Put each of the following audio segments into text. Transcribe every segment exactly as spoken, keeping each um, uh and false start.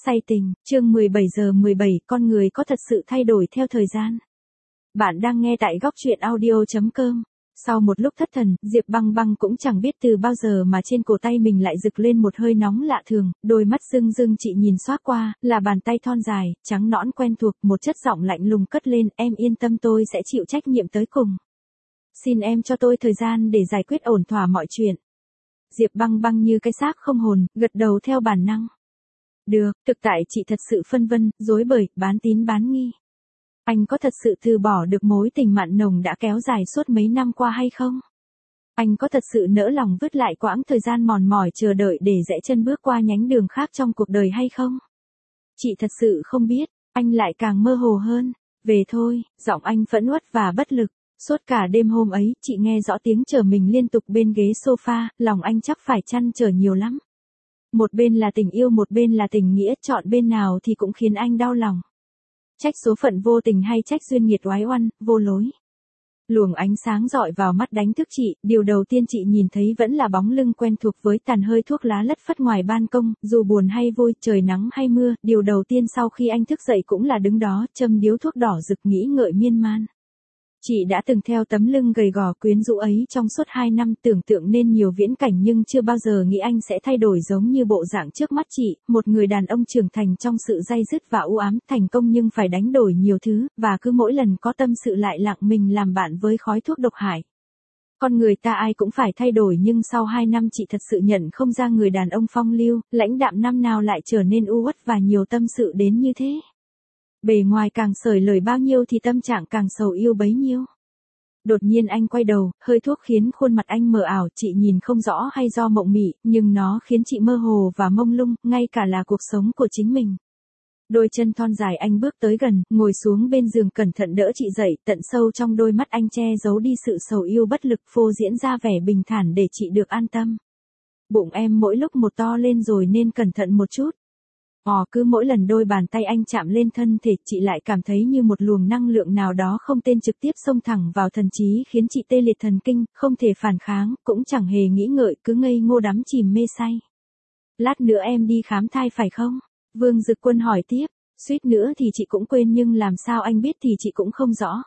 Say tình, chương mười bảy giờ mười bảy, con người có thật sự thay đổi theo thời gian. Bạn đang nghe tại góc truyện audio chấm com. Sau một lúc thất thần, Diệp Băng Băng cũng chẳng biết từ bao giờ mà trên cổ tay mình lại rực lên một hơi nóng lạ thường, đôi mắt rưng rưng chị nhìn xoác qua, là bàn tay thon dài, trắng nõn quen thuộc, một chất giọng lạnh lùng cất lên, em yên tâm tôi sẽ chịu trách nhiệm tới cùng. Xin em cho tôi thời gian để giải quyết ổn thỏa mọi chuyện. Diệp Băng Băng như cái xác không hồn, gật đầu theo bản năng. Được, thực tại chị thật sự phân vân, rối bời, bán tín bán nghi. Anh có thật sự từ bỏ được mối tình mặn nồng đã kéo dài suốt mấy năm qua hay không? Anh có thật sự nỡ lòng vứt lại quãng thời gian mòn mỏi chờ đợi để rẽ chân bước qua nhánh đường khác trong cuộc đời hay không? Chị thật sự không biết, anh lại càng mơ hồ hơn. Về thôi, giọng anh phẫn uất và bất lực. Suốt cả đêm hôm ấy, chị nghe rõ tiếng chờ mình liên tục bên ghế sofa, lòng anh chắc phải trăn trở nhiều lắm. Một bên là tình yêu, một bên là tình nghĩa, chọn bên nào thì cũng khiến anh đau lòng. Trách số phận vô tình hay trách duyên nghiệt oái oăm, vô lối. Luồng ánh sáng rọi vào mắt đánh thức chị, điều đầu tiên chị nhìn thấy vẫn là bóng lưng quen thuộc với tàn hơi thuốc lá lất phất ngoài ban công, dù buồn hay vui, trời nắng hay mưa, điều đầu tiên sau khi anh thức dậy cũng là đứng đó, châm điếu thuốc đỏ rực nghĩ ngợi miên man. Chị đã từng theo tấm lưng gầy gò quyến rũ ấy trong suốt hai năm, tưởng tượng nên nhiều viễn cảnh nhưng chưa bao giờ nghĩ anh sẽ thay đổi giống như bộ dạng trước mắt chị, một người đàn ông trưởng thành trong sự day dứt và u ám, thành công nhưng phải đánh đổi nhiều thứ, và cứ mỗi lần có tâm sự lại lặng mình làm bạn với khói thuốc độc hại. Con người ta ai cũng phải thay đổi nhưng sau hai năm chị thật sự nhận không ra người đàn ông phong lưu, lãnh đạm năm nào lại trở nên u uất và nhiều tâm sự đến như thế. Bề ngoài càng sởi lời bao nhiêu thì tâm trạng càng sầu yêu bấy nhiêu. Đột nhiên anh quay đầu, hơi thuốc khiến khuôn mặt anh mờ ảo, chị nhìn không rõ hay do mộng mị, nhưng nó khiến chị mơ hồ và mông lung, ngay cả là cuộc sống của chính mình. Đôi chân thon dài anh bước tới gần, ngồi xuống bên giường cẩn thận đỡ chị dậy, tận sâu trong đôi mắt anh che giấu đi sự sầu yêu bất lực, phô diễn ra vẻ bình thản để chị được an tâm. Bụng em mỗi lúc một to lên rồi nên cẩn thận một chút. Ồ, cứ mỗi lần đôi bàn tay anh chạm lên thân thể, chị lại cảm thấy như một luồng năng lượng nào đó không tên trực tiếp xông thẳng vào thần trí khiến chị tê liệt thần kinh, không thể phản kháng, cũng chẳng hề nghĩ ngợi, cứ ngây ngô đắm chìm mê say. Lát nữa em đi khám thai phải không? Vương Dực Quân hỏi tiếp, suýt nữa thì chị cũng quên nhưng làm sao anh biết thì chị cũng không rõ.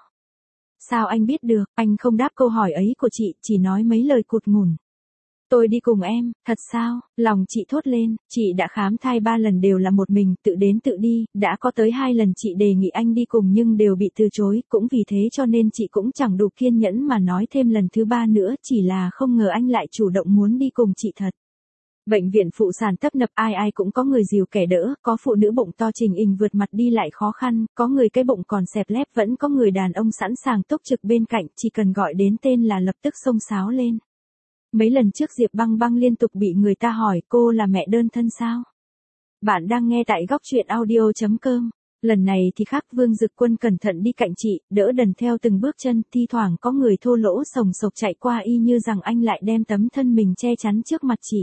Sao anh biết được, anh không đáp câu hỏi ấy của chị, chỉ nói mấy lời cụt ngủn. Tôi đi cùng em, thật sao? Lòng chị thốt lên, chị đã khám thai ba lần đều là một mình, tự đến tự đi, đã có tới hai lần chị đề nghị anh đi cùng nhưng đều bị từ chối, cũng vì thế cho nên chị cũng chẳng đủ kiên nhẫn mà nói thêm lần thứ ba nữa, chỉ là không ngờ anh lại chủ động muốn đi cùng chị thật. Bệnh viện phụ sản tấp nập, ai ai cũng có người dìu kẻ đỡ, có phụ nữ bụng to trình hình vượt mặt đi lại khó khăn, có người cái bụng còn xẹp lép, vẫn có người đàn ông sẵn sàng túc trực bên cạnh, chỉ cần gọi đến tên là lập tức xông xáo lên. Mấy lần trước Diệp Băng Băng liên tục bị người ta hỏi cô là mẹ đơn thân sao? Bạn đang nghe tại góc truyện audio chấm com. Lần này thì khác, Vương Dực Quân cẩn thận đi cạnh chị, đỡ đần theo từng bước chân, thi thoảng có người thô lỗ sồng sộc chạy qua y như rằng anh lại đem tấm thân mình che chắn trước mặt chị.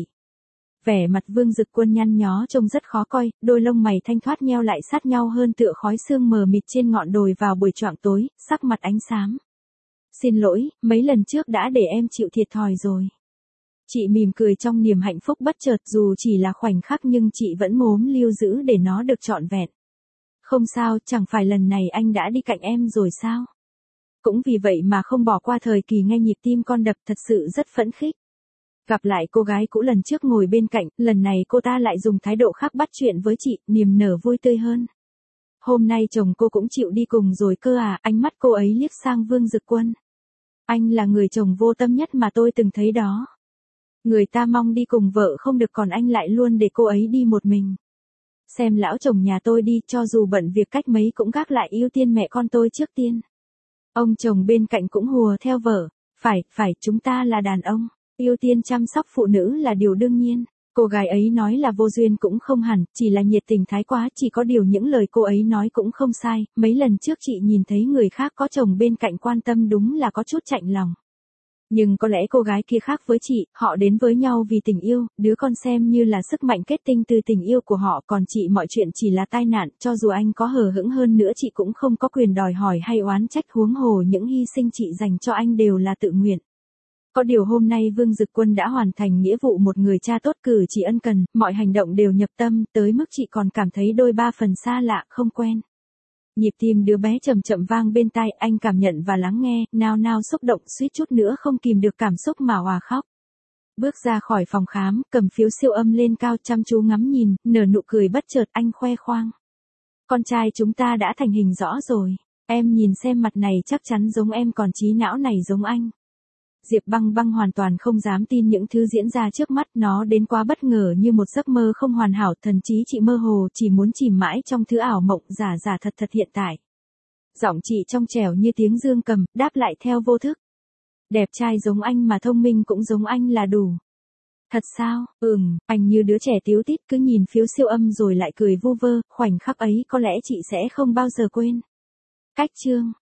Vẻ mặt Vương Dực Quân nhăn nhó trông rất khó coi, đôi lông mày thanh thoát nheo lại sát nhau hơn tựa khói sương mờ mịt trên ngọn đồi vào buổi choạng tối, sắc mặt ánh xám. Xin lỗi, mấy lần trước đã để em chịu thiệt thòi rồi. Chị mỉm cười trong niềm hạnh phúc bất chợt, dù chỉ là khoảnh khắc nhưng chị vẫn mốm lưu giữ để nó được trọn vẹn. Không sao, chẳng phải lần này anh đã đi cạnh em rồi sao? Cũng vì vậy mà không bỏ qua thời kỳ nghe nhịp tim con đập, thật sự rất phấn khích. Gặp lại cô gái cũ lần trước ngồi bên cạnh, lần này cô ta lại dùng thái độ khác bắt chuyện với chị, niềm nở vui tươi hơn. Hôm nay chồng cô cũng chịu đi cùng rồi cơ à? Ánh mắt cô ấy liếc sang Vương Dực Quân. Anh là người chồng vô tâm nhất mà tôi từng thấy đó. Người ta mong đi cùng vợ không được còn anh lại luôn để cô ấy đi một mình. Xem lão chồng nhà tôi đi, cho dù bận việc cách mấy cũng gác lại ưu tiên mẹ con tôi trước tiên. Ông chồng bên cạnh cũng hùa theo vợ. Phải, phải, chúng ta là đàn ông. Ưu tiên chăm sóc phụ nữ là điều đương nhiên. Cô gái ấy nói là vô duyên cũng không hẳn, chỉ là nhiệt tình thái quá, chỉ có điều những lời cô ấy nói cũng không sai. Mấy lần trước chị nhìn thấy người khác có chồng bên cạnh quan tâm đúng là có chút chạnh lòng. Nhưng có lẽ cô gái kia khác với chị, họ đến với nhau vì tình yêu, đứa con xem như là sức mạnh kết tinh từ tình yêu của họ, còn chị mọi chuyện chỉ là tai nạn, cho dù anh có hờ hững hơn nữa chị cũng không có quyền đòi hỏi hay oán trách, huống hồ những hy sinh chị dành cho anh đều là tự nguyện. Có điều hôm nay Vương Dực Quân đã hoàn thành nghĩa vụ một người cha tốt, cử chỉ ân cần, mọi hành động đều nhập tâm, tới mức chị còn cảm thấy đôi ba phần xa lạ, không quen. Nhịp tim đứa bé chậm chậm vang bên tai, anh cảm nhận và lắng nghe, nao nao xúc động, suýt chút nữa không kìm được cảm xúc mà òa khóc. Bước ra khỏi phòng khám, cầm phiếu siêu âm lên cao, chăm chú ngắm nhìn, nở nụ cười bất chợt, anh khoe khoang. Con trai chúng ta đã thành hình rõ rồi. Em nhìn xem, mặt này chắc chắn giống em, còn trí não này giống anh. Diệp Băng Băng hoàn toàn không dám tin những thứ diễn ra trước mắt, nó đến quá bất ngờ, như một giấc mơ không hoàn hảo, thần trí chị mơ hồ, chỉ muốn chìm mãi trong thứ ảo mộng giả giả thật thật hiện tại. Giọng chị trong trẻo như tiếng dương cầm, đáp lại theo vô thức. Đẹp trai giống anh mà thông minh cũng giống anh là đủ. Thật sao? Ừm, anh như đứa trẻ tíu tít cứ nhìn phiếu siêu âm rồi lại cười vu vơ, khoảnh khắc ấy có lẽ chị sẽ không bao giờ quên. Cách chương